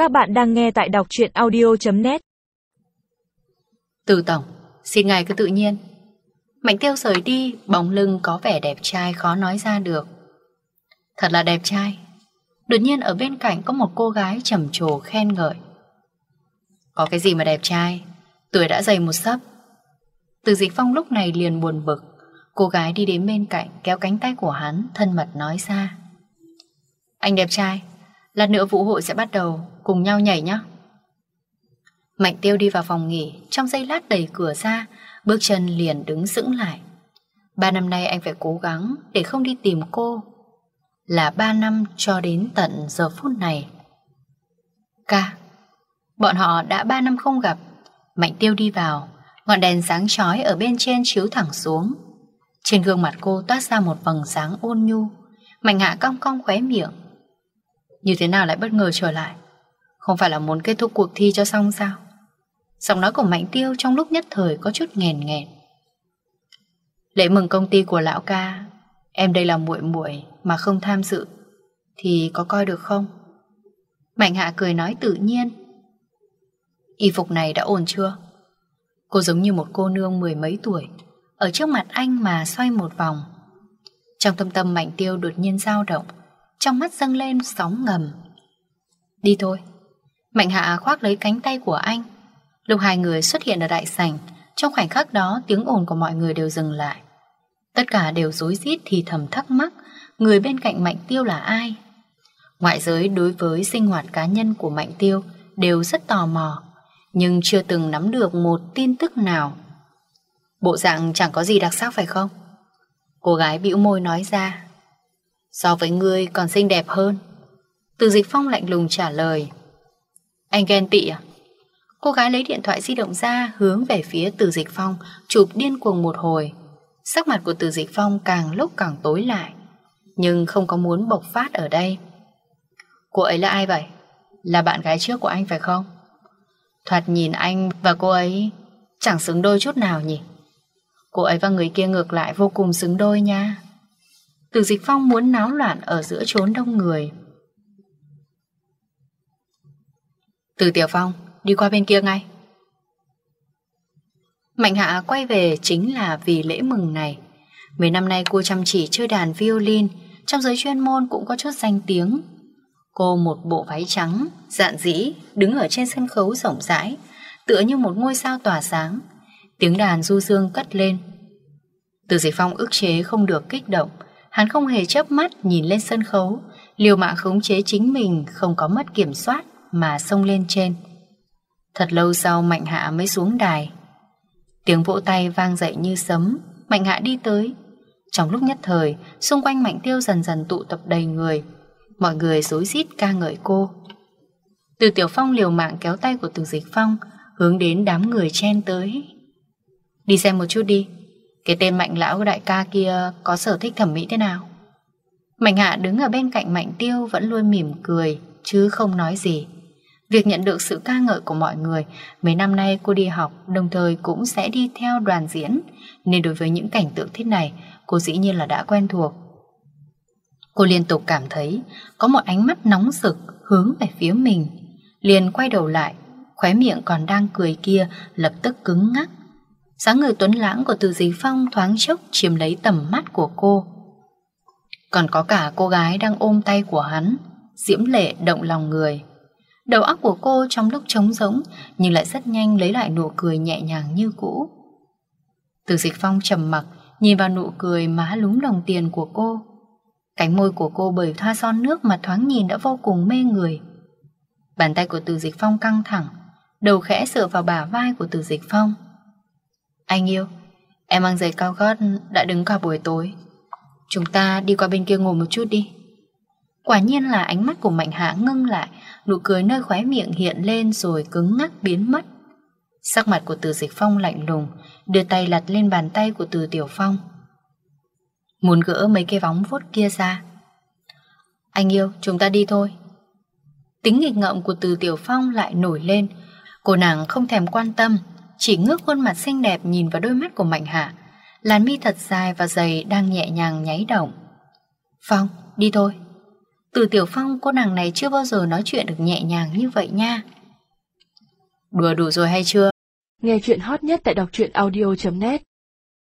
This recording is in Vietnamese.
Các bạn đang nghe tại đọc truyện audio.net. Từ tổng, xin ngài cứ tự nhiên. Mạnh Tiêu rời đi, bóng lưng có vẻ đẹp trai khó nói ra được. Thật là đẹp trai. Đột nhiên ở bên cạnh có một cô gái trầm trồ khen ngợi. Có cái gì mà đẹp trai, tuổi đã dày một xấp. Từ Dịch Phong lúc này liền buồn bực. Cô gái đi đến bên cạnh kéo cánh tay của hắn, thân mật nói ra. Anh đẹp trai, lát nữa vũ hội sẽ bắt đầu, cùng nhau nhảy nhé. Mạnh Tiêu đi vào phòng nghỉ, trong giây lát đẩy cửa ra, bước chân liền đứng sững lại. 3 năm nay anh phải cố gắng để không đi tìm cô. Là 3 năm cho đến tận giờ phút này. Ca, bọn họ đã 3 năm không gặp. Mạnh Tiêu đi vào, ngọn đèn sáng chói ở bên trên chiếu thẳng xuống. Trên gương mặt cô toát ra một vầng sáng ôn nhu. Mạnh Hạ cong cong khóe miệng. Như thế nào lại bất ngờ trở lại? Không phải là muốn kết thúc cuộc thi cho xong sao? Giọng nói của Mạnh Tiêu trong lúc nhất thời có chút nghẹn nghẹn. Lễ mừng công ty của lão ca, em đây là muội muội mà không tham dự thì có coi được không? Mạnh Hạ cười nói tự nhiên. Y phục này đã ổn chưa? Cô giống như một cô nương 10 mấy tuổi ở trước mặt anh mà xoay một vòng. Trong thâm tâm Mạnh Tiêu đột nhiên dao động, trong mắt dâng lên sóng ngầm. Đi thôi. Mạnh Hạ khoác lấy cánh tay của anh. Lúc hai người xuất hiện ở đại sảnh, trong khoảnh khắc đó tiếng ồn của mọi người đều dừng lại. Tất cả đều rối rít thì thầm thắc mắc người bên cạnh Mạnh Tiêu là ai. Ngoại giới đối với sinh hoạt cá nhân của Mạnh Tiêu đều rất tò mò, nhưng chưa từng nắm được một tin tức nào. Bộ dạng chẳng có gì đặc sắc phải không? Cô gái bĩu môi nói ra. So với ngươi còn xinh đẹp hơn. Từ Dịch Phong lạnh lùng trả lời. Anh ghen tị à? Cô gái lấy điện thoại di động ra hướng về phía Từ Dịch Phong, chụp điên cuồng một hồi. Sắc mặt của Từ Dịch Phong càng lúc càng tối lại, nhưng không có muốn bộc phát ở đây. Cô ấy là ai vậy? Là bạn gái trước của anh phải không? Thoạt nhìn anh và cô ấy chẳng xứng đôi chút nào nhỉ? Cô ấy và người kia ngược lại vô cùng xứng đôi nha. Từ Dịch Phong muốn náo loạn ở giữa chốn đông người. Từ Tiểu Phong, đi qua bên kia ngay. Mạnh Hạ quay về chính là vì lễ mừng này. Mấy năm nay cô chăm chỉ chơi đàn violin, trong giới chuyên môn cũng có chút danh tiếng. Cô một bộ váy trắng, dạn dĩ, đứng ở trên sân khấu rộng rãi, tựa như một ngôi sao tỏa sáng. Tiếng đàn du dương cất lên. Từ Dịch Phong ức chế không được kích động. Hắn không hề chớp mắt nhìn lên sân khấu, liều mạng khống chế chính mình không có mất kiểm soát mà xông lên trên. Thật lâu sau Mạnh Hạ mới xuống đài. Tiếng vỗ tay vang dậy như sấm. Mạnh Hạ đi tới. Trong lúc nhất thời, xung quanh Mạnh Tiêu dần dần tụ tập đầy người. Mọi người rối rít ca ngợi cô. Từ Tiểu Phong liều mạng kéo tay của Từ Dịch Phong, hướng đến đám người chen tới. Đi xem một chút đi, cái tên Mạnh lão đại ca kia có sở thích thẩm mỹ thế nào? Mạnh Hạ đứng ở bên cạnh Mạnh Tiêu vẫn luôn mỉm cười chứ không nói gì. Việc nhận được sự ca ngợi của mọi người, mấy năm nay cô đi học đồng thời cũng sẽ đi theo đoàn diễn, nên đối với những cảnh tượng thế này cô dĩ nhiên là đã quen thuộc. Cô liên tục cảm thấy có một ánh mắt nóng rực hướng về phía mình, liền quay đầu lại, khóe miệng còn đang cười kia lập tức cứng ngắc. Dáng người tuấn lãng của Từ Dịch Phong thoáng chốc chiếm lấy tầm mắt của cô. Còn có cả cô gái đang ôm tay của hắn, diễm lệ động lòng người. Đầu óc của cô trong lúc trống rỗng nhưng lại rất nhanh lấy lại nụ cười nhẹ nhàng như cũ. Từ Dịch Phong trầm mặc nhìn vào nụ cười má lúm đồng tiền của cô. Cánh môi của cô bởi thoa son nước mà thoáng nhìn đã vô cùng mê người. Bàn tay của Từ Dịch Phong căng thẳng, đầu khẽ dựa vào bả vai của Từ Dịch Phong. Anh yêu, em mang giày cao gót đã đứng cả buổi tối. Chúng ta đi qua bên kia ngồi một chút đi. Quả nhiên là ánh mắt của Mạnh Hạ ngưng lại, nụ cười nơi khóe miệng hiện lên rồi cứng ngắc biến mất. Sắc mặt của Từ Dịch Phong lạnh lùng, đưa tay lật lên bàn tay của Từ Tiểu Phong. Muốn gỡ mấy cái vóng vuốt kia ra. Anh yêu, chúng ta đi thôi. Tính nghịch ngợm của Từ Tiểu Phong lại nổi lên. Cô nàng không thèm quan tâm, chỉ ngước khuôn mặt xinh đẹp nhìn vào đôi mắt của Mạnh Hạ. Làn mi thật dài và dày đang nhẹ nhàng nháy động. Phong, đi thôi. Từ Tiểu Phong, cô nàng này chưa bao giờ nói chuyện được nhẹ nhàng như vậy nha. Đùa đủ rồi hay chưa? Nghe chuyện hot nhất tại đọc truyện audio.net